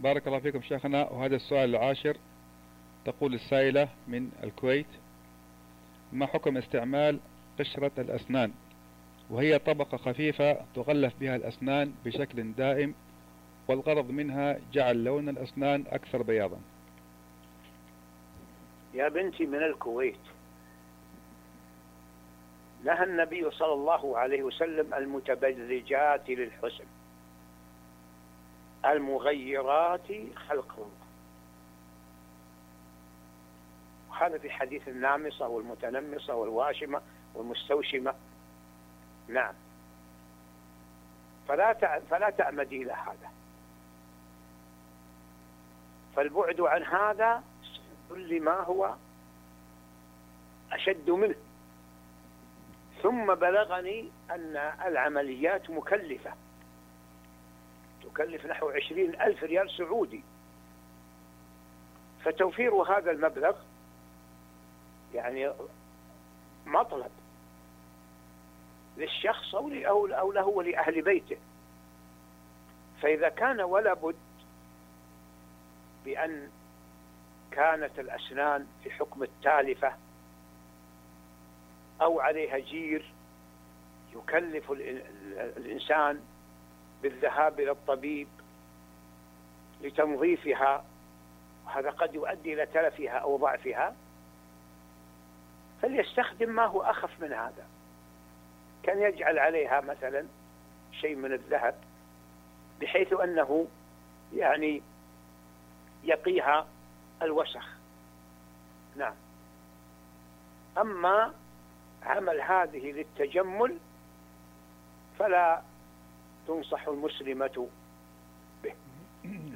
بارك الله فيكم شيخنا. وهذا السؤال العاشر، تقول السائلة من الكويت: ما حكم استعمال قشرة الأسنان وهي طبقة خفيفة تغلف بها الأسنان بشكل دائم، والغرض منها جعل لون الأسنان أكثر بياضا؟ يا بنتي من الكويت، نهى النبي صلى الله عليه وسلم المتبرجات للحسن المغيرات خلق الله، وهذا في حديث النامصة والمتنمصة والواشمة والمستوشمة. نعم، فلا تأمدي إلى هذا، فالبعد عن هذا لما هو أشد منه. ثم بلغني أن العمليات مكلفة، تكلف نحو 20,000 ريال سعودي، فتوفير هذا المبلغ يعني مطلب للشخص أو له ولأهل بيته. فإذا كان ولا بد بأن كانت الأسنان في حكم التالفة أو عليها جير يكلف الإنسان بالذهاب إلى الطبيب لتنظيفها، وهذا قد يؤدي إلى تلفها أو ضعفها، فليستخدم ما هو أخف من هذا. كان يجعل عليها مثلا شيء من الذهب بحيث أنه يعني يقيها الوسخ. نعم. أما عمل هذه للتجمل فلا تنصح المسلمة به.